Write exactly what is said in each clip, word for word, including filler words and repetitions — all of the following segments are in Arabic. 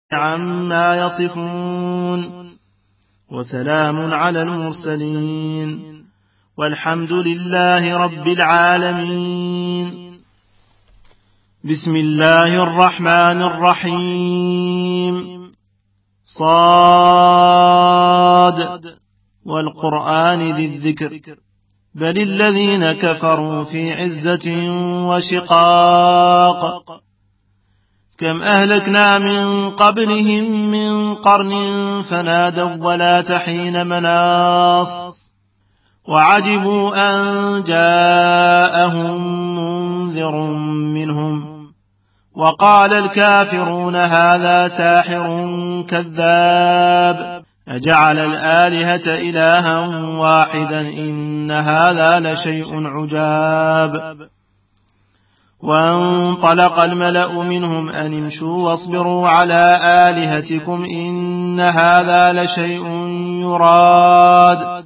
عما يصفون وسلام على المرسلين والحمد لله رب العالمين. بسم الله الرحمن الرحيم. صاد والقرآن ذي الذكر بل الذين كفروا في عزة وشقاق كم أهلكنا من قبلهم من قرن فنادوا ولا تحين مناص وعجبوا أن جاءهم منذر منهم وقال الكافرون هذا ساحر كذاب أجعل الآلهة إلها واحدا إن هذا لشيء عجاب. وانطلق الملأ منهم أن امشوا واصبروا على آلهتكم إن هذا لشيء يراد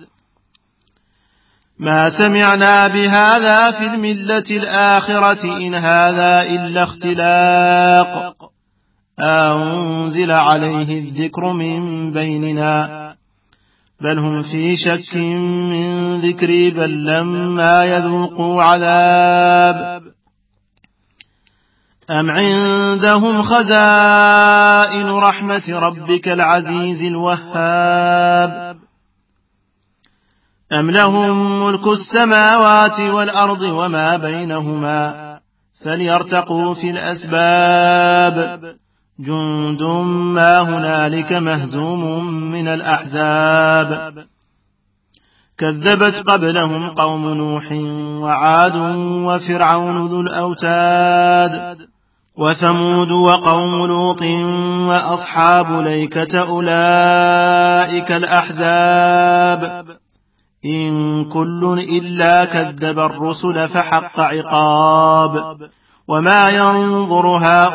ما سمعنا بهذا في الملة الآخرة إن هذا إلا اختلاق أنزل عليه الذكر من بيننا بل هم في شك من ذكري بل لما يذوقوا عذاب أم عندهم خزائن رحمة ربك العزيز الوهاب أم لهم ملك السماوات والأرض وما بينهما فليرتقوا في الأسباب جند ما هنالك مهزوم من الأحزاب كذبت قبلهم قوم نوح وعاد وفرعون ذو الأوتاد وثمود وقوم لوط وأصحاب ليكة أولئك الأحزاب إن كل إلا كذب الرسل فحق عقاب وما ينظر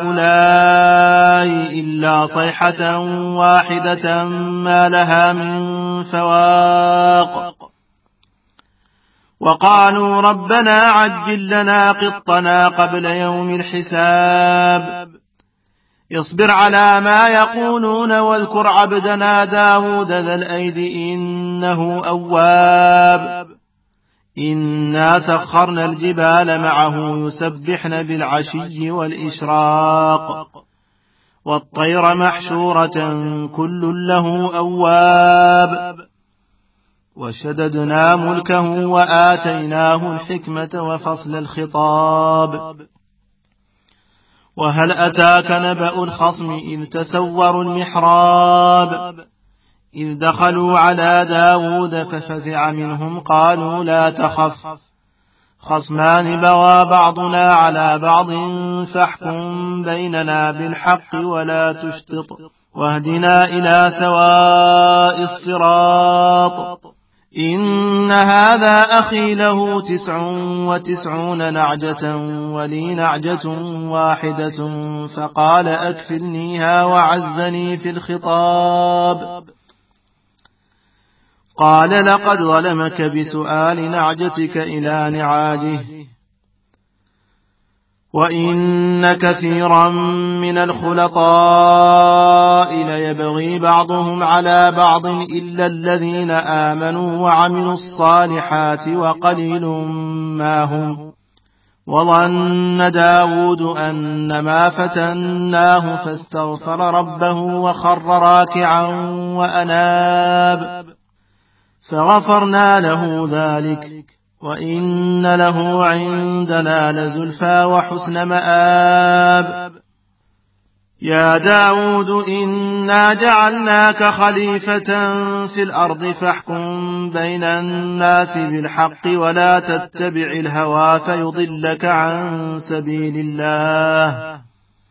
هؤلاء إلا صيحة واحدة ما لها من فواق وقالوا ربنا عجل لنا قطنا قبل يوم الحساب اصبر على ما يقولون واذكر عبدنا داود ذا الأيد إنه أواب إنا سخرنا الجبال معه يسبحن بالعشي والإشراق والطير محشورة كل له أواب وشددنا ملكه وآتيناه الحكمة وفصل الخطاب وهل أتاك نبأ الخصم إذ تسوروا المحراب إذ دخلوا على داود ففزع منهم قالوا لا تخف خصمان بغى بعضنا على بعض فاحكم بيننا بالحق ولا تشطط واهدنا إلى سواء الصراط إن هذا أخي له تسع وتسعون نعجة ولي نعجة واحدة فقال أكفلنيها وعزني في الخطاب قال لقد ظلمك بسؤال نعجتك إلى نعاجه وإن كثيرا من الخلطاء ليبغي بعضهم على بعض إلا الذين آمنوا وعملوا الصالحات وقليل ما هم وظن داود أنما فتناه فاستغفر ربه وخر راكعا وأناب فغفرنا له ذلك وإن له عندنا لزلفى وحسن مآب يا داود إنا جعلناك خليفة في الأرض فاحكم بين الناس بالحق ولا تتبع الهوى فيضلك عن سبيل الله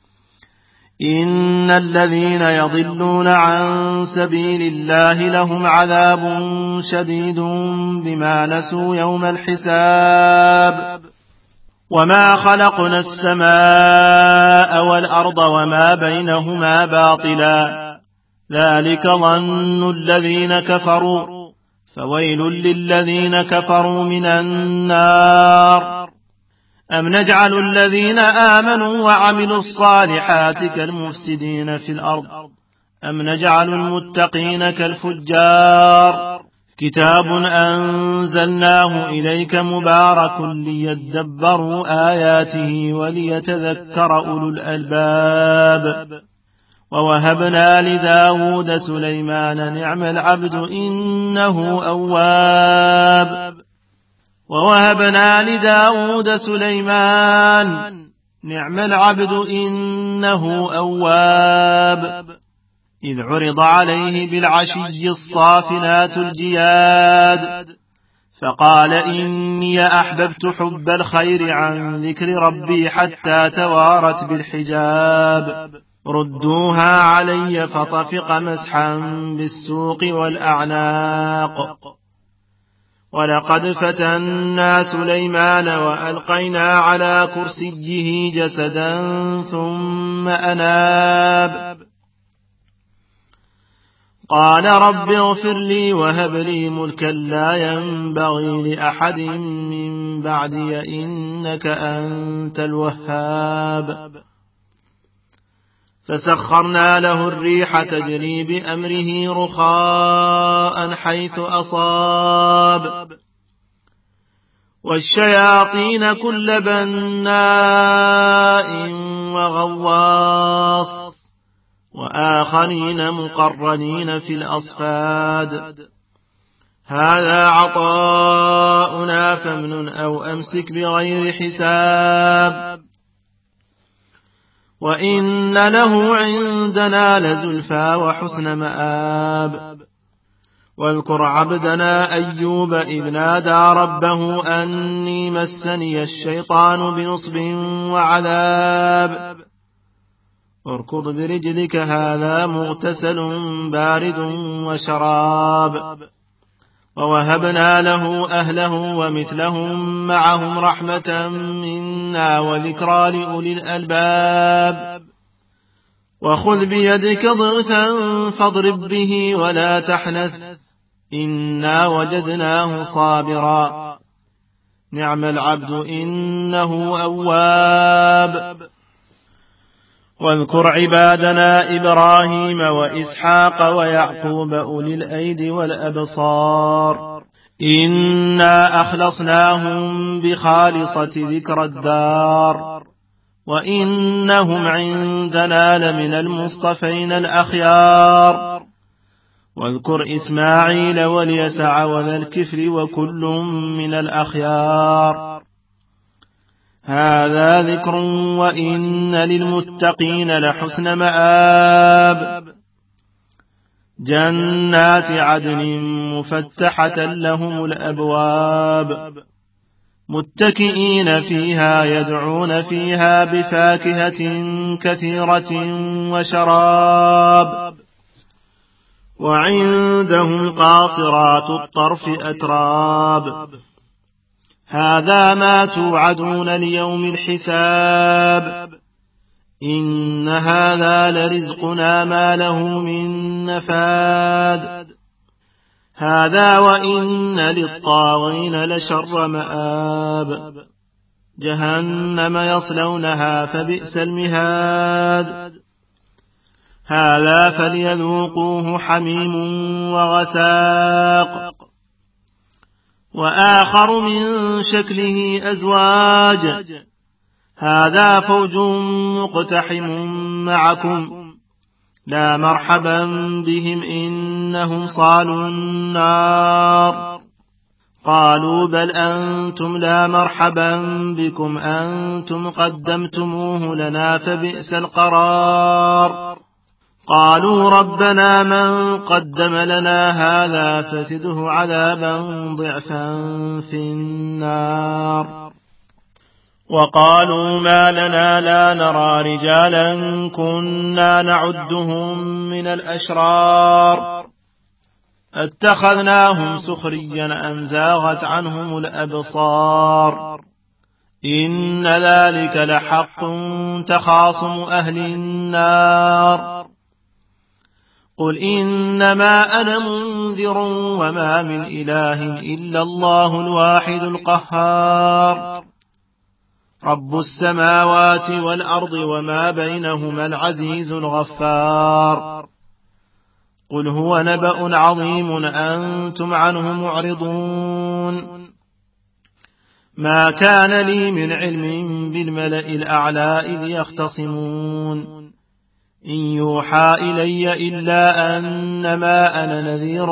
إن الذين يضلون عن سبيل الله لهم عذاب شديد بما نسوا يوم الحساب وما خلقنا السماء والأرض وما بينهما باطلا ذلك ظن الذين كفروا فويل للذين كفروا من النار أم نجعل الذين آمنوا وعملوا الصالحات كالمفسدين في الأرض أم نجعل المتقين كالفجار كتاب أنزلناه إليك مبارك ليدبروا آياته وليتذكر أولو الألباب ووهبنا لداود سليمان نعم العبد إنه أواب ووهبنا لداود سليمان نعم العبد إنه أواب إذ عرض عليه بالعشي الصافنات الجياد فقال إني أحببت حب الخير عن ذكر ربي حتى توارت بالحجاب ردوها علي فطفق مسحا بالسوق والأعناق ولقد فتنا سليمان وألقينا على كرسيه جسدا ثم أناب قال رب اغفر لي وهب لي ملكا لا ينبغي لأحد من بعدي إنك أنت الوهاب فسخرنا له الريح تجري بأمره رخاء حيث أصاب والشياطين كل بناء وغواص وآخرين مقرنين في الأصفاد هذا عطاؤنا فامنن أو أمسك بغير حساب وإن له عندنا لزلفى وحسن مآب واذكر عبدنا أيوب إذ نادى ربه أني مسني الشيطان بنصب وعذاب اركض برجلك هذا مغتسل بارد وشراب ووهبنا له أهله ومثلهم معهم رحمة منا وذكرى لأولي الألباب وخذ بيدك ضغثا فاضرب به ولا تحنث إنا وجدناه صابرا نعم العبد إنه أواب واذكر عبادنا إبراهيم وإسحاق ويعقوب أولي الأيدي والأبصار إنا أخلصناهم بخالصة ذكر الدار وإنهم عندنا لمن المصطفين الأخيار واذكر إسماعيل واليسع وذا الكفر وكل من الأخيار هذا ذكر وإن للمتقين لحسن مآب جنات عدن مفتحة لهم الأبواب متكئين فيها يدعون فيها بفاكهة كثيرة وشراب وعندهم قاصرات الطرف أتراب هذا ما توعدون ليوم الحساب إن هذا لرزقنا ما له من نفاد هذا وإن للطاغين لشر مآب جهنم يصلونها فبئس المهاد هذا فليذوقوه حميم وغساق وآخر من شكله أزواج هذا فوج مقتحم معكم لا مرحبا بهم إنهم صالوا النار قالوا بل أنتم لا مرحبا بكم أنتم قدمتموه لنا فبئس القرار قالوا ربنا من قدم لنا هذا فزده عذابا ضعفا في النار وقالوا ما لنا لا نرى رجالا كنا نعدهم من الأشرار اتخذناهم سخريا أم زاغت عنهم الأبصار إن ذلك لحق تخاصم أهل النار قل إنما أنا منذر وما من إله إلا الله الواحد القهار رب السماوات والأرض وما بينهما العزيز الغفار قل هو نبأ عظيم أنتم عنه معرضون ما كان لي من علم بالملأ الأعلى إذ يختصمون إن يوحى إلي إلا أنما أنا نذير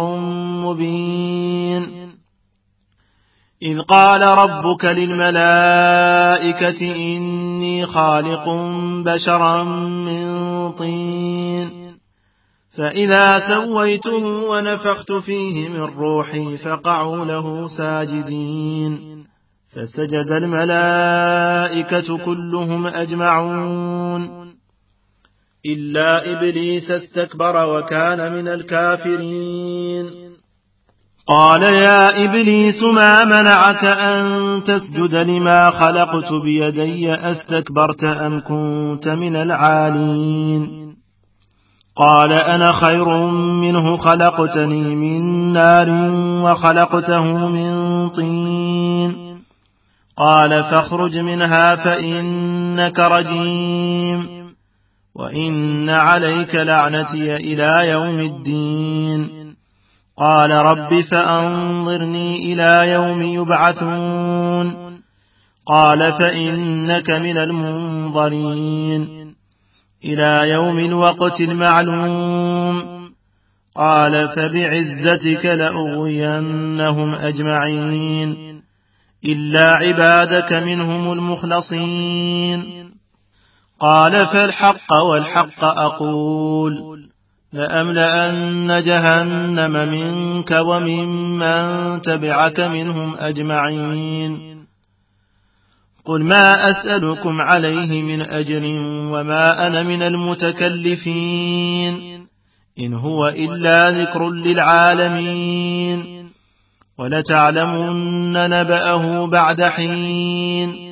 مبين إذ قال ربك للملائكة إني خالق بشرا من طين فإذا سويته ونفخت فيه من روحي فقعوا له ساجدين فسجد الملائكة كلهم أجمعون إلا إبليس استكبر وكان من الكافرين قال يا إبليس ما منعك أن تسجد لما خلقت بيدي أستكبرت أم كنت من العالين قال أنا خير منه خلقتني من نار وخلقته من طين قال فاخرج منها فإنك رجيم وإن عليك لعنتي إلى يوم الدين قال رب فأنظرني إلى يوم يبعثون قال فإنك من المنظرين إلى يوم الوقت المعلوم قال فبعزتك لأغوينهم أجمعين إلا عبادك منهم المخلصين قال فالحق والحق أقول لأملأن جهنم منك وممن تبعك منهم أجمعين قل ما أسألكم عليه من أجر وما أنا من المتكلفين إن هو إلا ذكر للعالمين ولتعلمن نبأه بعد حين